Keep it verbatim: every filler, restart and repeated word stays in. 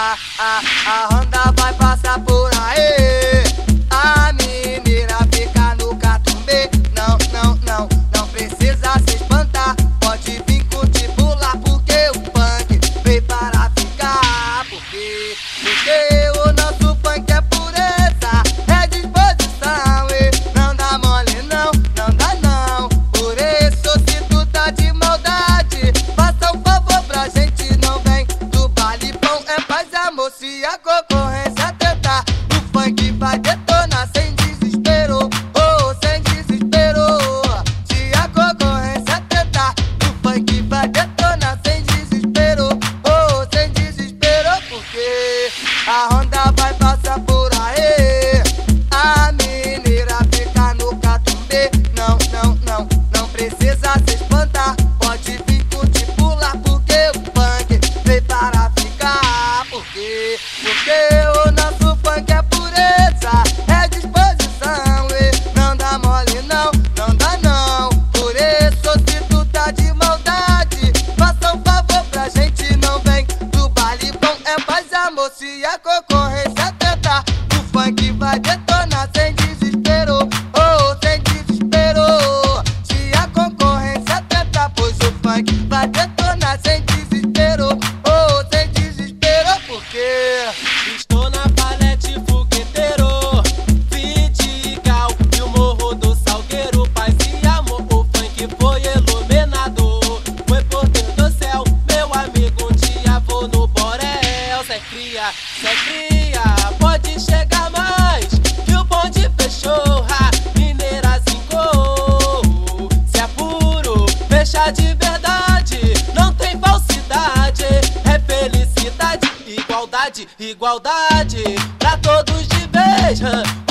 A, a, a Honda vai passar por aí. A mineira fica no catumbê. Não, não, não, não precisa se espantar. Pode vir curtir, pular, porque o funk veio para ficar. Porque, porque o nosso funk é pureza, é disposição e não dá mole não, não dá não. Por isso se tu tá de maldade, faça um favor pra gente, não vem do baile bom. É paz e amor, se a concorrência tentar, o funk vai detonar sem desespero, oh, sem desespero. Se a concorrência tentar, o funk vai detonar sem desespero, oh, sem desespero. Porque a Honda vai passar por aí. A mineira fica no catumbê. Não, não, não, não precisa se espantar. Pode vir curtir, pular, porque o funk veio para ficar. Porque, porque o nosso funk é pureza, é disposição e não dá mole não, não dá não. Por isso se tu tá de maldade, faça um favor pra gente, não vem do baile bom. É paz e amor, se a concorrência tentar, o funk vai detonar sem desespero, oh, sem desespero. Se a concorrência tentar, pois o funk vai detonar sem desespero, oh, sem desespero. Porque estou na palete fogueteiro, Vidigal e o morro do Salgueiro. Paz e amor, o funk foi iluminado, foi por Deus do céu, meu amigo. Um dia vou no Borel. Cê cria, cê cria, pode chegar mais, que o bonde fechou. Ha, mineira zingou, se é puro, fecha de verdade, não tem falsidade, é felicidade, igualdade, igualdade pra todos de vez.